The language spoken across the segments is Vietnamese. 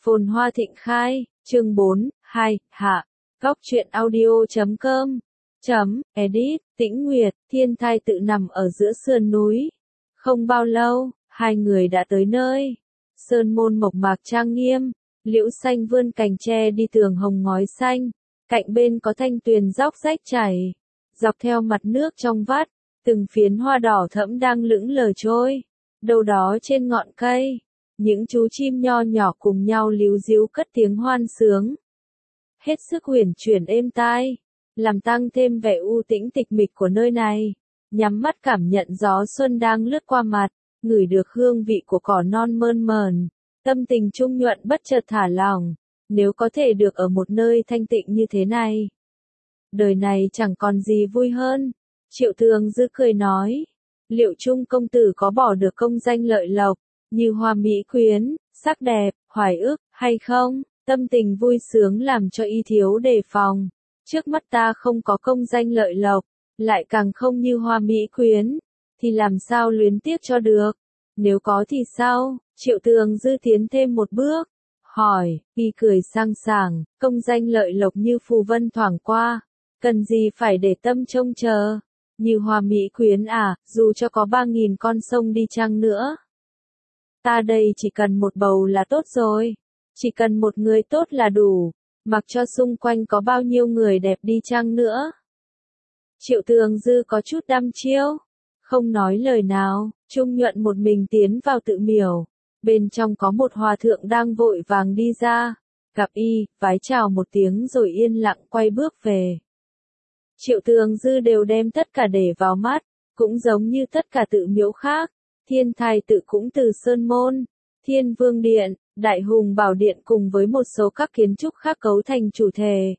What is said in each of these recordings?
Phồn hoa thịnh khai, chương 4, 2, hạ. Góc truyện audio.com Edit, Tĩnh Nguyệt, Thiên Thai tự nằm ở giữa sườn núi. Không bao lâu, hai người đã tới nơi. Sơn môn mộc mạc trang nghiêm, liễu xanh vươn cành tre đi tường hồng ngói xanh. Cạnh bên có thanh tuyền róc rách chảy. Dọc theo mặt nước trong vắt, từng phiến hoa đỏ thẫm đang lững lờ trôi. Đâu đó trên ngọn cây, những chú chim nho nhỏ cùng nhau líu ríu cất tiếng hoan sướng. Hết sức huyền chuyển êm tai, làm tăng thêm vẻ u tĩnh tịch mịch của nơi này. Nhắm mắt cảm nhận gió xuân đang lướt qua mặt, ngửi được hương vị của cỏ non mơn mởn, tâm tình trung nhuận bất chợt thả lỏng. Nếu có thể được ở một nơi thanh tịnh như thế này, đời này chẳng còn gì vui hơn. Triệu Thường Dư cười nói, liệu Trung công tử có bỏ được công danh lợi lộc, như hoa mỹ quyến, sắc đẹp, hoài ức, hay không? Tâm tình vui sướng làm cho y thiếu đề phòng. Trước mắt ta không có công danh lợi lộc, lại càng không như hoa mỹ quyến, thì làm sao luyến tiếc cho được? Nếu có thì sao? Triệu Thường Dư tiến thêm một bước, hỏi, y cười sang sảng, công danh lợi lộc như phù vân thoảng qua, cần gì phải để tâm trông chờ? Như hoa mỹ quyến à, dù cho có 3.000 con sông đi chăng nữa, ta đây chỉ cần một bầu là tốt rồi. Chỉ cần một người tốt là đủ, mặc cho xung quanh có bao nhiêu người đẹp đi chăng nữa. Triệu Thường Dư có chút đăm chiêu, không nói lời nào, Trung Nhuận một mình tiến vào tự miểu. Bên trong có một hòa thượng đang vội vàng đi ra, gặp y, vái chào một tiếng rồi yên lặng quay bước về. Triệu Thường Dư đều đem tất cả để vào mắt, cũng giống như tất cả tự miếu khác. Thiên Thai tự cũng từ Sơn Môn, Thiên Vương Điện, Đại Hùng Bảo Điện cùng với một số các kiến trúc khác cấu thành chủ thể.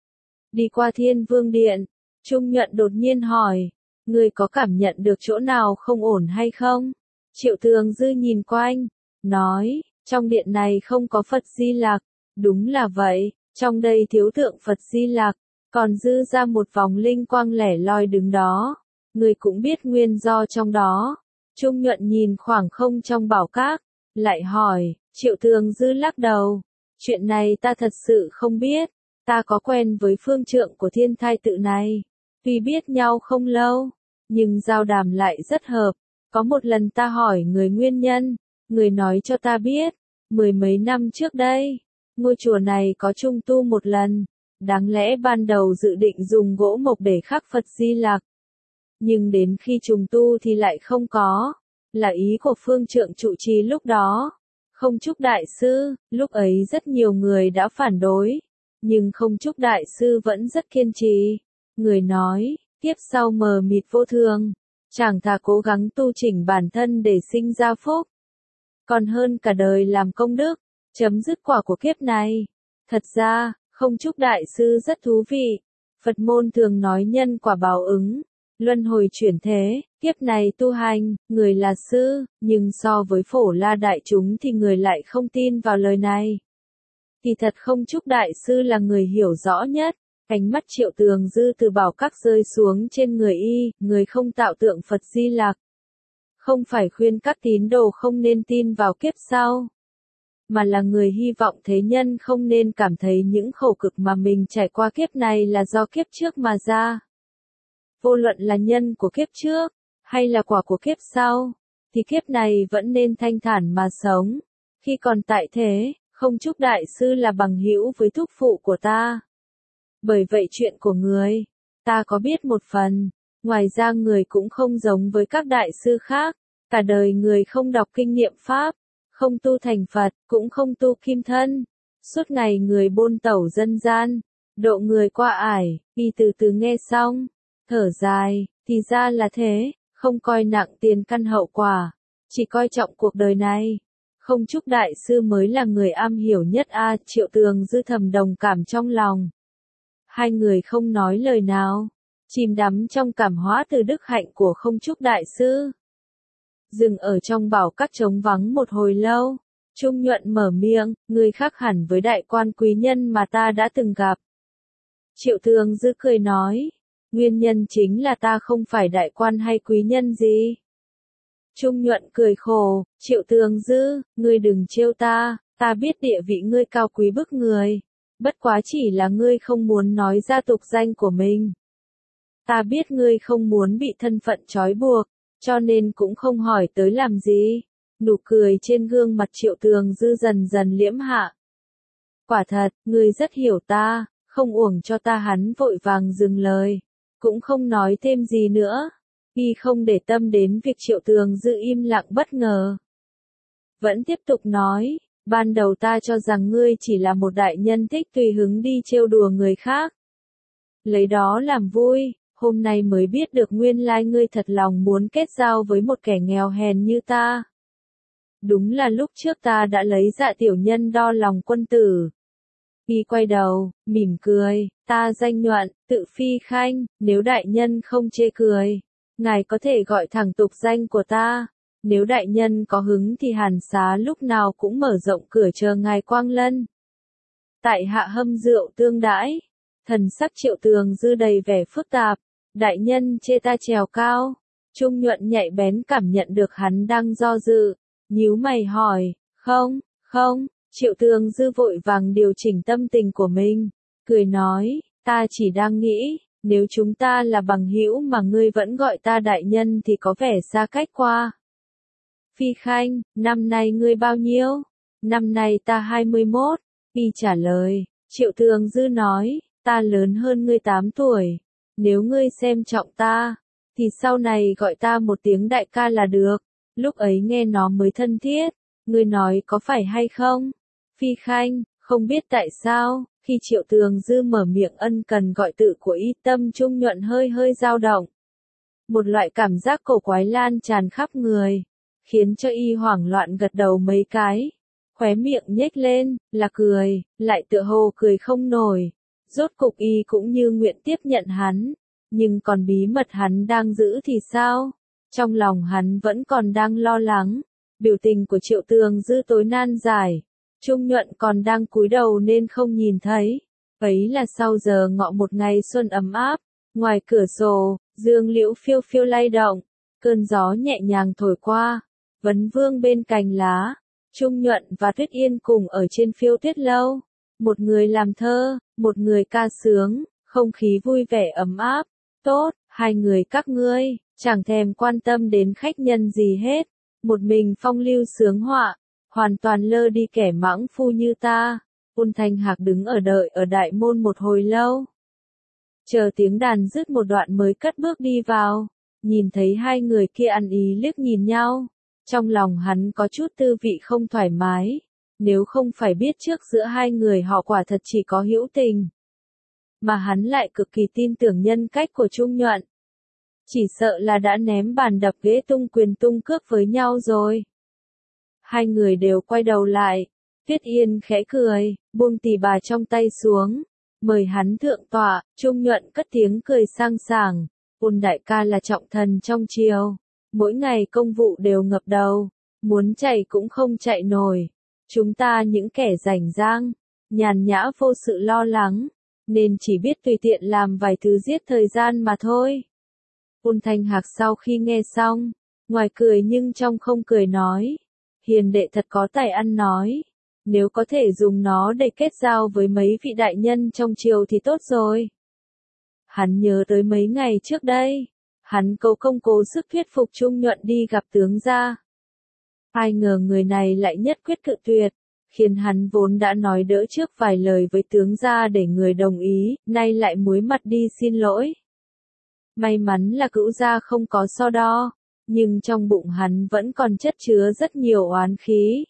Đi qua Thiên Vương Điện, Trung Nhuận đột nhiên hỏi, người có cảm nhận được chỗ nào không ổn hay không? Triệu Thường Dư nhìn quanh, nói, trong điện này không có Phật Di Lặc. Đúng là vậy, trong đây thiếu tượng Phật Di Lặc, còn dư ra một vòng linh quang lẻ loi đứng đó. Người cũng biết nguyên do trong đó. Trung Nhuận nhìn khoảng không trong bảo các, lại hỏi, Triệu Thường Dư lắc đầu, chuyện này ta thật sự không biết, ta có quen với phương trượng của Thiên Thai tự này, tuy biết nhau không lâu, nhưng giao đàm lại rất hợp. Có một lần ta hỏi người nguyên nhân, người nói cho ta biết, 10 mấy năm trước đây, ngôi chùa này có trung tu một lần, đáng lẽ ban đầu dự định dùng gỗ mộc để khắc Phật Di Lặc. Nhưng đến khi trùng tu thì lại không có, là ý của phương trượng trụ trì lúc đó. Không Trúc Đại Sư, lúc ấy rất nhiều người đã phản đối, nhưng Không Trúc Đại Sư vẫn rất kiên trì. Người nói, kiếp sau mờ mịt vô thường, chàng thà cố gắng tu chỉnh bản thân để sinh ra phúc, còn hơn cả đời làm công đức, chấm dứt quả của kiếp này. Thật ra, Không Trúc Đại Sư rất thú vị. Phật môn thường nói nhân quả báo ứng, luân hồi chuyển thế, kiếp này tu hành, người là sư, nhưng so với phổ la đại chúng thì người lại không tin vào lời này. Thì thật Không Trúc Đại Sư là người hiểu rõ nhất. Ánh mắt Triệu Thường Dư từ bảo các rơi xuống trên người y, người không tạo tượng Phật Di Lặc. Không phải khuyên các tín đồ không nên tin vào kiếp sau, mà là người hy vọng thế nhân không nên cảm thấy những khổ cực mà mình trải qua kiếp này là do kiếp trước mà ra. Vô luận là nhân của kiếp trước, hay là quả của kiếp sau, thì kiếp này vẫn nên thanh thản mà sống. Khi còn tại thế, Không Trúc Đại Sư là bằng hữu với thúc phụ của ta. Bởi vậy chuyện của người, ta có biết một phần. Ngoài ra người cũng không giống với các đại sư khác. Cả đời người không đọc kinh nghiệm Pháp, không tu thành Phật, cũng không tu kim thân. Suốt ngày người bôn tẩu dân gian, độ người qua ải. Y từ từ nghe xong, thở dài, thì ra là thế, không coi nặng tiền căn hậu quả, chỉ coi trọng cuộc đời này. Không Trúc Đại Sư mới là người am hiểu nhất a. Triệu Thường Dư thầm đồng cảm trong lòng. Hai người không nói lời nào, chìm đắm trong cảm hóa từ đức hạnh của Không Trúc Đại Sư. Dừng ở trong bảo các trống vắng một hồi lâu, Trung Nhuận mở miệng, người khác hẳn với đại quan quý nhân mà ta đã từng gặp. Triệu Thường Dư cười nói, nguyên nhân chính là ta không phải đại quan hay quý nhân gì. Trung Nhuận cười khổ, Triệu Thường Dư, ngươi đừng trêu ta Ta biết địa vị ngươi cao quý bức người, bất quá chỉ là ngươi không muốn nói ra tục danh của mình. Ta biết ngươi không muốn bị thân phận trói buộc, cho nên cũng không hỏi tới làm gì. Nụ cười trên gương mặt Triệu Tường Dư dần dần liễm hạ. Quả thật, ngươi rất hiểu ta, không uổng cho ta. Hắn vội vàng dừng lời, cũng không nói thêm gì nữa. Y không để tâm đến việc Triệu Tường Dư im lặng bất ngờ. Vẫn tiếp tục nói, ban đầu ta cho rằng ngươi chỉ là một đại nhân thích tùy hứng đi trêu đùa người khác. Lấy đó làm vui, hôm nay mới biết được nguyên lai ngươi thật lòng muốn kết giao với một kẻ nghèo hèn như ta. Đúng là lúc trước ta đã lấy dạ tiểu nhân đo lòng quân tử. Y quay đầu, mỉm cười, ta danh nhuận, tự Phi Khanh, nếu đại nhân không chê cười, ngài có thể gọi thẳng tục danh của ta. Nếu đại nhân có hứng thì Hàn Xá lúc nào cũng mở rộng cửa chờ ngài quang lân. Tại hạ hâm rượu tương đãi, thần sắc Triệu Tường Dư đầy vẻ phức tạp, đại nhân chê ta trèo cao. Trung Nhuận nhạy bén cảm nhận được hắn đang do dự, nhíu mày hỏi, không, Triệu Tường Dư vội vàng điều chỉnh tâm tình của mình, cười nói, ta chỉ đang nghĩ, nếu chúng ta là bằng hữu mà ngươi vẫn gọi ta đại nhân thì có vẻ xa cách quá. Phi Khanh, năm nay ngươi bao nhiêu? Năm nay ta 21, Y trả lời. Triệu Tường Dư nói, ta lớn hơn ngươi 8 tuổi. Nếu ngươi xem trọng ta, thì sau này gọi ta một tiếng đại ca là được. Lúc ấy nghe nó mới thân thiết. Ngươi nói có phải hay không? Phi Khanh, không biết tại sao, khi Triệu Tường Dư mở miệng ân cần gọi tự của Y, tâm Trung Nhuận hơi dao động. Một loại cảm giác cổ quái lan tràn khắp người, khiến cho Y hoảng loạn gật đầu mấy cái. Khóe miệng nhếch lên, là cười, lại tựa hồ cười không nổi. Rốt cục Y cũng như nguyện tiếp nhận hắn, nhưng còn bí mật hắn đang giữ thì sao? Trong lòng hắn vẫn còn đang lo lắng. Biểu tình của Triệu Tường Dư tối nan giải. Trung Nhuận còn đang cúi đầu nên không nhìn thấy. Ấy là sau giờ ngọ một ngày xuân ấm áp. Ngoài cửa sổ, dương liễu phiêu phiêu lay động. Cơn gió nhẹ nhàng thổi qua. Vấn Vương bên cành lá. Trung Nhuận và Tuyết Yên cùng ở trên phiêu tuyết lâu. Một người làm thơ, một người ca sướng. Không khí vui vẻ ấm áp. Tốt, hai người các ngươi, chẳng thèm quan tâm đến khách nhân gì hết. Một mình phong lưu sướng họa, hoàn toàn lơ đi kẻ mãng phu như ta. Ôn Thanh Hạc đứng ở đợi ở đại môn một hồi lâu. Chờ tiếng đàn dứt một đoạn mới cất bước đi vào. Nhìn thấy hai người kia ăn ý liếc nhìn nhau. Trong lòng hắn có chút tư vị không thoải mái. Nếu không phải biết trước giữa hai người họ quả thật chỉ có hữu tình. Mà hắn lại cực kỳ tin tưởng nhân cách của Trung Nhuận. Chỉ sợ là đã ném bàn đập ghế tung quyền tung cước với nhau rồi. Hai người đều quay đầu lại. Tuyết Yên khẽ cười, buông tỳ bà trong tay xuống. Mời hắn thượng tọa. Trung Nhuận cất tiếng cười sang sảng. Ôn đại ca là trọng thần trong triều. Mỗi ngày công vụ đều ngập đầu. Muốn chạy cũng không chạy nổi. Chúng ta những kẻ rảnh rang, nhàn nhã vô sự lo lắng, nên chỉ biết tùy tiện làm vài thứ giết thời gian mà thôi. Ôn Thanh Hạc sau khi nghe xong, ngoài cười nhưng trong không cười nói, hiền đệ thật có tài ăn nói, nếu có thể dùng nó để kết giao với mấy vị đại nhân trong triều thì tốt rồi. Hắn nhớ tới mấy ngày trước đây, hắn cố công cố sức thuyết phục Trung Nhuận đi gặp tướng gia. Ai ngờ người này lại nhất quyết cự tuyệt, khiến hắn vốn đã nói đỡ trước vài lời với tướng gia để người đồng ý, nay lại muối mặt đi xin lỗi. May mắn là cữu gia không có so đo, nhưng trong bụng hắn vẫn còn chất chứa rất nhiều oán khí.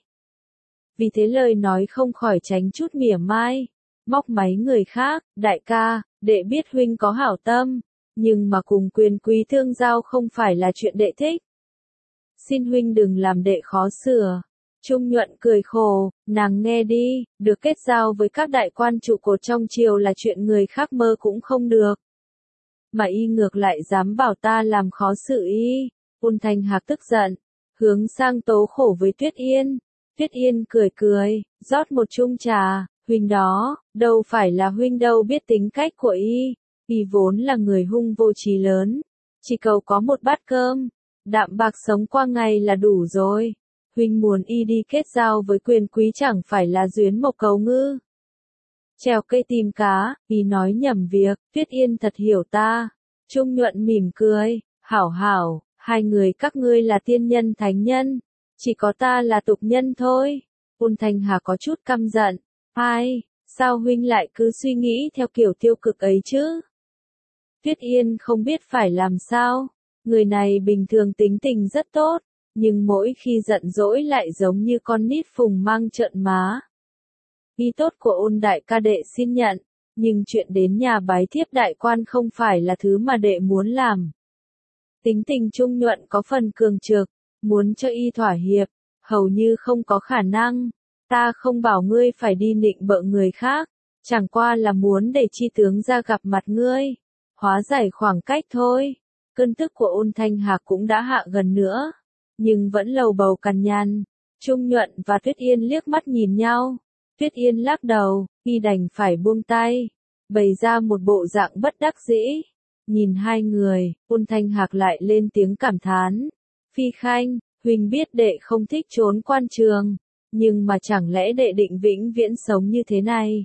Vì thế lời nói không khỏi tránh chút mỉa mai, móc máy người khác, đại ca, đệ biết huynh có hảo tâm, nhưng mà cùng quyền quý tương giao không phải là chuyện đệ thích. Xin huynh đừng làm đệ khó sửa. Trung Nhuận cười khổ, nàng nghe đi, được kết giao với các đại quan trụ cột trong triều là chuyện người khác mơ cũng không được. Mà y ngược lại dám bảo ta làm khó sự y. Ôn Thanh Hạc tức giận, hướng sang tố khổ với Tuyết Yên. Tuyết Yên cười, rót một chung trà, huynh đó, đâu phải là huynh đâu biết tính cách của y. Y vốn là người hung vô trí lớn, chỉ cầu có một bát cơm, đạm bạc sống qua ngày là đủ rồi. huynh muốn y đi kết giao với quyền quý chẳng phải là duyên mộc cầu ngư. Trèo cây tìm cá, y nói nhầm việc, Tuyết Yên thật hiểu ta. Trung Nhuận mỉm cười, hảo hảo, hai người các ngươi là tiên nhân thánh nhân, chỉ có ta là tục nhân thôi. Ôn Thanh Hà có chút căm giận, ai, sao huynh lại cứ suy nghĩ theo kiểu tiêu cực ấy chứ? Tuyết Yên không biết phải làm sao, người này bình thường tính tình rất tốt, nhưng mỗi khi giận dỗi lại giống như con nít phùng mang trợn má. Ý tốt của Ôn đại ca đệ xin nhận, nhưng chuyện đến nhà bái thiếp đại quan không phải là thứ mà đệ muốn làm. Tính tình Trung Nhuận có phần cường trực, muốn cho y thỏa hiệp, hầu như không có khả năng. Ta không bảo ngươi phải đi nịnh bợ người khác, chẳng qua là muốn để chi tướng ra gặp mặt ngươi, hóa giải khoảng cách thôi. Cơn tức của Ôn Thanh Hạc cũng đã hạ gần nữa, nhưng vẫn lầu bầu cằn nhằn. Trung Nhuận và Tuyết Yên liếc mắt nhìn nhau. Tuyết Yên lắc đầu, y đành phải buông tay, bày ra một bộ dạng bất đắc dĩ. Nhìn hai người, Ôn Thanh Hạc lại lên tiếng cảm thán. Phi Khanh, huynh biết đệ không thích trốn quan trường, nhưng mà chẳng lẽ đệ định vĩnh viễn sống như thế này?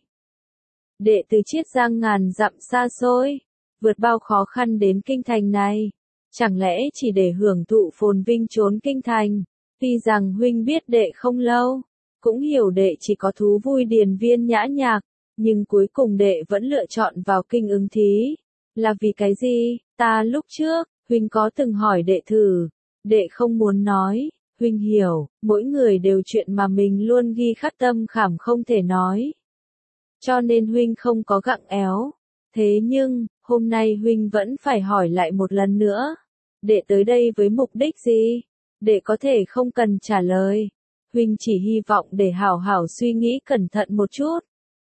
Đệ từ Chiết Giang ngàn dặm xa xôi, vượt bao khó khăn đến kinh thành này, chẳng lẽ chỉ để hưởng thụ phồn vinh trốn kinh thành? Tuy rằng huynh biết đệ không lâu, cũng hiểu đệ chỉ có thú vui điền viên nhã nhạc, nhưng cuối cùng đệ vẫn lựa chọn vào kinh ứng thí. Là vì cái gì? Ta lúc trước, huynh có từng hỏi đệ thử, đệ không muốn nói, huynh hiểu, mỗi người đều chuyện mà mình luôn ghi khắc tâm khảm không thể nói. Cho nên huynh không có gặng éo. Thế nhưng, hôm nay huynh vẫn phải hỏi lại một lần nữa. Đệ tới đây với mục đích gì? Đệ có thể không cần trả lời. Huynh chỉ hy vọng để hảo hảo suy nghĩ cẩn thận một chút.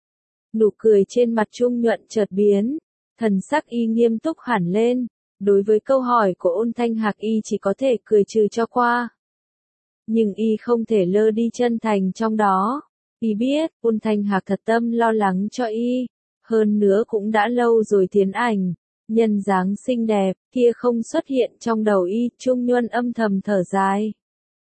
Nụ cười trên mặt Trung Nhuận chợt biến, thần sắc y nghiêm túc hẳn lên. Đối với câu hỏi của Ôn Thanh Hạc y chỉ có thể cười trừ cho qua. Nhưng y không thể lơ đi chân thành trong đó. Y biết, Ôn Thanh Hạc thật tâm lo lắng cho y. Hơn nữa cũng đã lâu rồi Thiến Ảnh, nhân dáng xinh đẹp, kia không xuất hiện trong đầu y. Trung Nhuận âm thầm thở dài.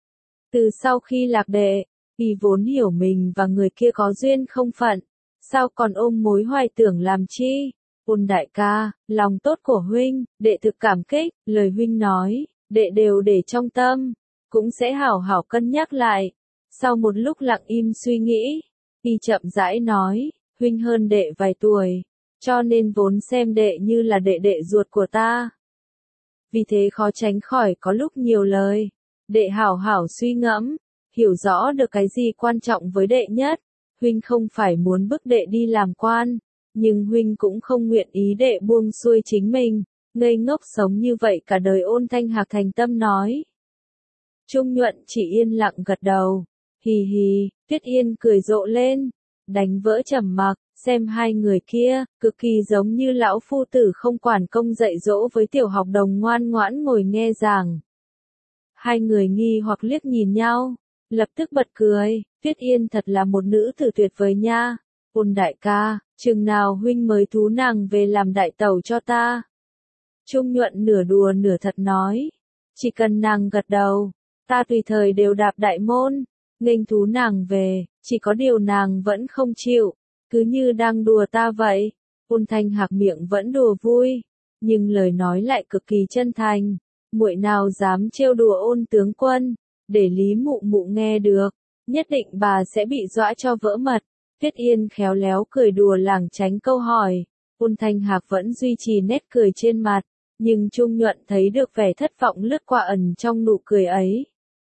Từ sau khi lạc đệ, y vốn hiểu mình và người kia có duyên không phận, sao còn ôm mối hoài tưởng làm chi? Ôn đại ca, lòng tốt của huynh, đệ thực cảm kích, lời huynh nói, đệ đều để trong tâm, cũng sẽ hảo hảo cân nhắc lại. Sau một lúc lặng im suy nghĩ, y chậm rãi nói, huynh hơn đệ vài tuổi, cho nên vốn xem đệ như là đệ đệ ruột của ta. Vì thế khó tránh khỏi có lúc nhiều lời. Đệ hảo hảo suy ngẫm, hiểu rõ được cái gì quan trọng với đệ nhất. Huynh không phải muốn bức đệ đi làm quan, nhưng huynh cũng không nguyện ý đệ buông xuôi chính mình, ngây ngốc sống như vậy cả đời. Ôn Thanh Hạc thành tâm nói. Trung Nhuận chỉ yên lặng gật đầu. Hì hì, Tuyết Yên cười rộ lên, đánh vỡ trầm mặc, xem hai người kia, cực kỳ giống như lão phu tử không quản công dạy dỗ với tiểu học đồng ngoan ngoãn ngồi nghe giảng. Hai người nghi hoặc liếc nhìn nhau, lập tức bật cười. Tuyết Yên thật là một nữ tử tuyệt vời nha. Ôn đại ca, chừng nào huynh mới thú nàng về làm đại tẩu cho ta? Trung Nhuận nửa đùa nửa thật nói. Chỉ cần nàng gật đầu, ta tùy thời đều đạp đại môn, nghênh thú nàng về, chỉ có điều nàng vẫn không chịu, cứ như đang đùa ta vậy. Ôn Thanh Hạc miệng vẫn đùa vui, nhưng lời nói lại cực kỳ chân thành. Muội nào dám trêu đùa Ôn tướng quân, để Lý mụ mụ nghe được, nhất định bà sẽ bị dọa cho vỡ mật. Tuyết Yên khéo léo cười đùa lảng tránh câu hỏi. Ôn Thanh Hạc vẫn duy trì nét cười trên mặt, nhưng Trung Nhuận thấy được vẻ thất vọng lướt qua ẩn trong nụ cười ấy.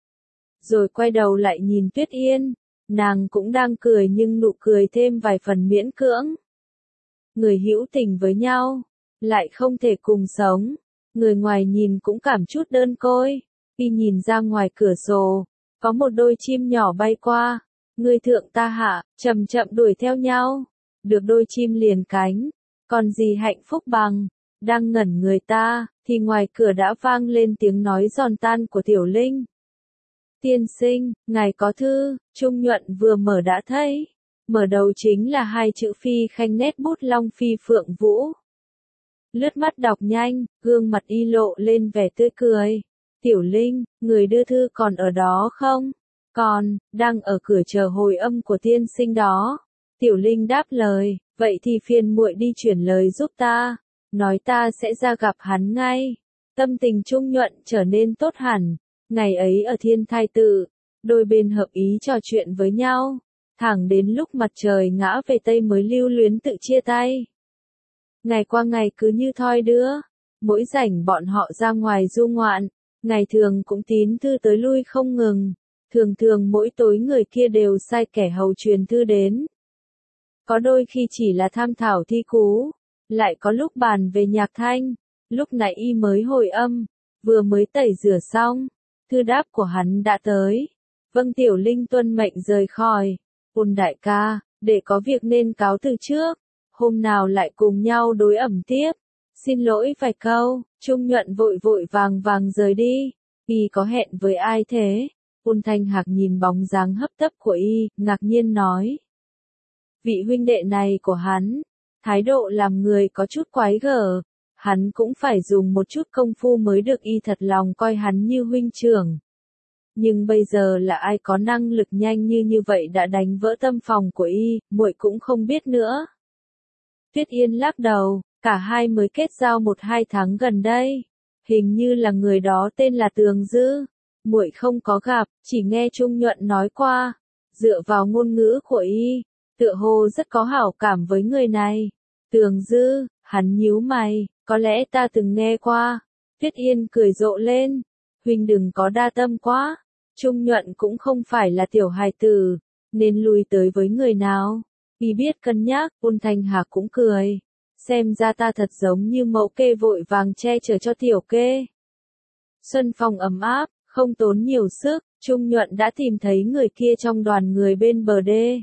Rồi quay đầu lại nhìn Tuyết Yên, nàng cũng đang cười nhưng nụ cười thêm vài phần miễn cưỡng. Người hữu tình với nhau, lại không thể cùng sống. Người ngoài nhìn cũng cảm chút đơn côi. Y nhìn ra ngoài cửa sổ, có một đôi chim nhỏ bay qua. Người thượng ta hạ, chậm chậm đuổi theo nhau. Được đôi chim liền cánh, còn gì hạnh phúc bằng. Đang ngẩn người ta, thì ngoài cửa đã vang lên tiếng nói giòn tan của Tiểu Linh. Tiên sinh, ngài có thư. Trung Nhuận vừa mở đã thấy. Mở đầu chính là hai chữ Phi Khanh nét bút long phi phượng vũ. Lướt mắt đọc nhanh, gương mặt y lộ lên vẻ tươi cười. Tiểu Linh, người đưa thư còn ở đó không? Còn, đang ở cửa chờ hồi âm của tiên sinh đó. Tiểu Linh đáp lời, vậy thì phiền muội đi chuyển lời giúp ta, nói ta sẽ ra gặp hắn ngay. Tâm tình Trung Nhuận trở nên tốt hẳn, ngày ấy ở Thiên Thai Tự, đôi bên hợp ý trò chuyện với nhau, thẳng đến lúc mặt trời ngã về Tây mới lưu luyến tự chia tay. Ngày qua ngày cứ như thoi đưa, mỗi rảnh bọn họ ra ngoài du ngoạn, ngày thường cũng tín thư tới lui không ngừng, thường thường mỗi tối người kia đều sai kẻ hầu truyền thư đến. Có đôi khi chỉ là tham thảo thi cú, lại có lúc bàn về nhạc thanh, lúc nãy y mới hồi âm, vừa mới tẩy rửa xong, thư đáp của hắn đã tới. Vâng, Tiểu Linh tuân mệnh rời khỏi. Ôn đại ca, để có việc nên cáo từ trước, hôm nào lại cùng nhau đối ẩm tiếp. Xin lỗi vài câu. Trung Nhuận vội vội vàng vàng rời đi. Y có hẹn với ai thế? Ôn Thanh Hạc nhìn bóng dáng hấp tấp của y, ngạc nhiên nói. Vị huynh đệ này của hắn, thái độ làm người có chút quái gở, hắn cũng phải dùng một chút công phu mới được y thật lòng coi hắn như huynh trưởng. Nhưng bây giờ là ai có năng lực nhanh như vậy đã đánh vỡ tâm phòng của y, muội cũng không biết nữa. Tuyết Yên lắc đầu, cả hai mới kết giao 1-2 tháng gần đây. Hình như là người đó tên là Tường Dư. Muội không có gặp, chỉ nghe Trung Nhuận nói qua. Dựa vào ngôn ngữ của y, tựa hồ rất có hảo cảm với người này. Tường Dư, hắn nhíu mày, có lẽ ta từng nghe qua. Tuyết Yên cười rộ lên. Huynh đừng có đa tâm quá. Trung Nhuận cũng không phải là tiểu hài tử, nên lui tới với người nào. Y biết cân nhắc, Ôn Thanh Hạc cũng cười. Xem ra ta thật giống như mẫu kê vội vàng che chở cho tiểu kê. Xuân phong ấm áp, không tốn nhiều sức, Trung Nhuận đã tìm thấy người kia trong đoàn người bên bờ đê.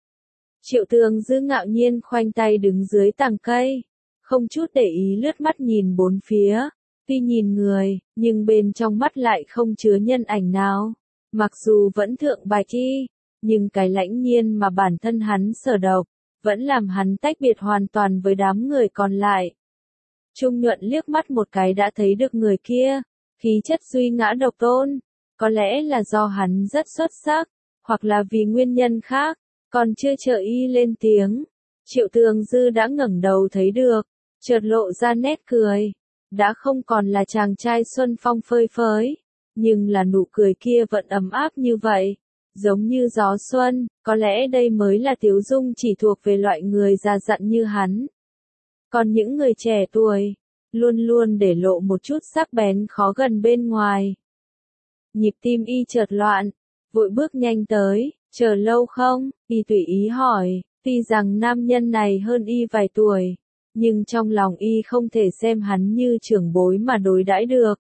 Triệu Tường Dư ngạo nhiên khoanh tay đứng dưới tàng cây, không chút để ý lướt mắt nhìn bốn phía. Tuy nhìn người, nhưng bên trong mắt lại không chứa nhân ảnh nào. Mặc dù vẫn thượng bài chi, nhưng cái lãnh nhiên mà bản thân hắn sở độc, vẫn làm hắn tách biệt hoàn toàn với đám người còn lại. Trung Nhuận liếc mắt một cái đã thấy được người kia, khí chất duy ngã độc tôn, có lẽ là do hắn rất xuất sắc, hoặc là vì nguyên nhân khác, còn chưa chờ y lên tiếng. Triệu Tường Dư đã ngẩng đầu thấy được, chợt lộ ra nét cười. Đã không còn là chàng trai xuân phong phơi phới, nhưng là nụ cười kia vẫn ấm áp như vậy, giống như gió xuân, có lẽ đây mới là Tiếu Dung chỉ thuộc về loại người già dặn như hắn. Còn những người trẻ tuổi, luôn luôn để lộ một chút sắc bén khó gần bên ngoài. Nhịp tim y chợt loạn, vội bước nhanh tới, chờ lâu không, y tùy ý hỏi, tuy rằng nam nhân này hơn y vài tuổi. Nhưng trong lòng y không thể xem hắn như trưởng bối mà đối đãi được.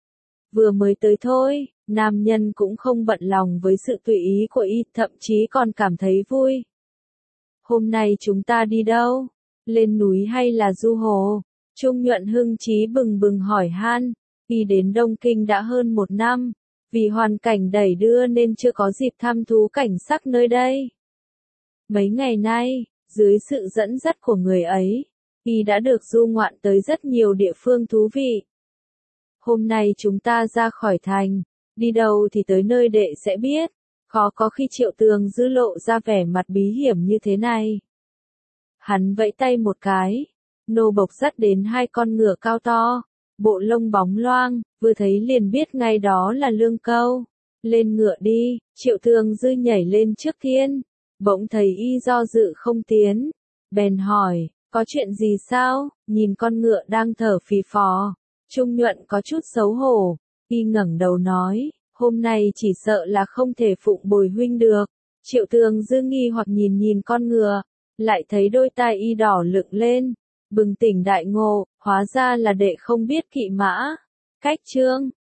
Vừa mới tới thôi, nam nhân cũng không bận lòng với sự tùy ý của y, thậm chí còn cảm thấy vui. Hôm nay chúng ta đi đâu? Lên núi hay là du hồ? Trung Nhuận hưng trí bừng bừng hỏi han. Y đến Đông Kinh đã hơn 1 năm, vì hoàn cảnh đẩy đưa nên chưa có dịp thăm thú cảnh sắc nơi đây. Mấy ngày nay, dưới sự dẫn dắt của người ấy, y đã được du ngoạn tới rất nhiều địa phương thú vị. Hôm nay chúng ta ra khỏi thành, đi đâu thì tới nơi đệ sẽ biết, khó có khi Triệu Tường Dư lộ ra vẻ mặt bí hiểm như thế này. Hắn vẫy tay một cái, nô bộc dắt đến 2 con ngựa cao to, bộ lông bóng loang, vừa thấy liền biết ngay đó là Lương Câu. Lên ngựa đi, Triệu Tường Dư nhảy lên trước tiên, bỗng thấy y do dự không tiến, bèn hỏi. Có chuyện gì sao? Nhìn con ngựa đang thở phì phò. Trung Nhuận có chút xấu hổ. Y ngẩng đầu nói, hôm nay chỉ sợ là không thể phụng bồi huynh được. Triệu Tường Dư nghi hoặc nhìn con ngựa, lại thấy đôi tai y đỏ lựng lên. Bừng tỉnh đại ngộ, hóa ra là đệ không biết kỵ mã. Cách chương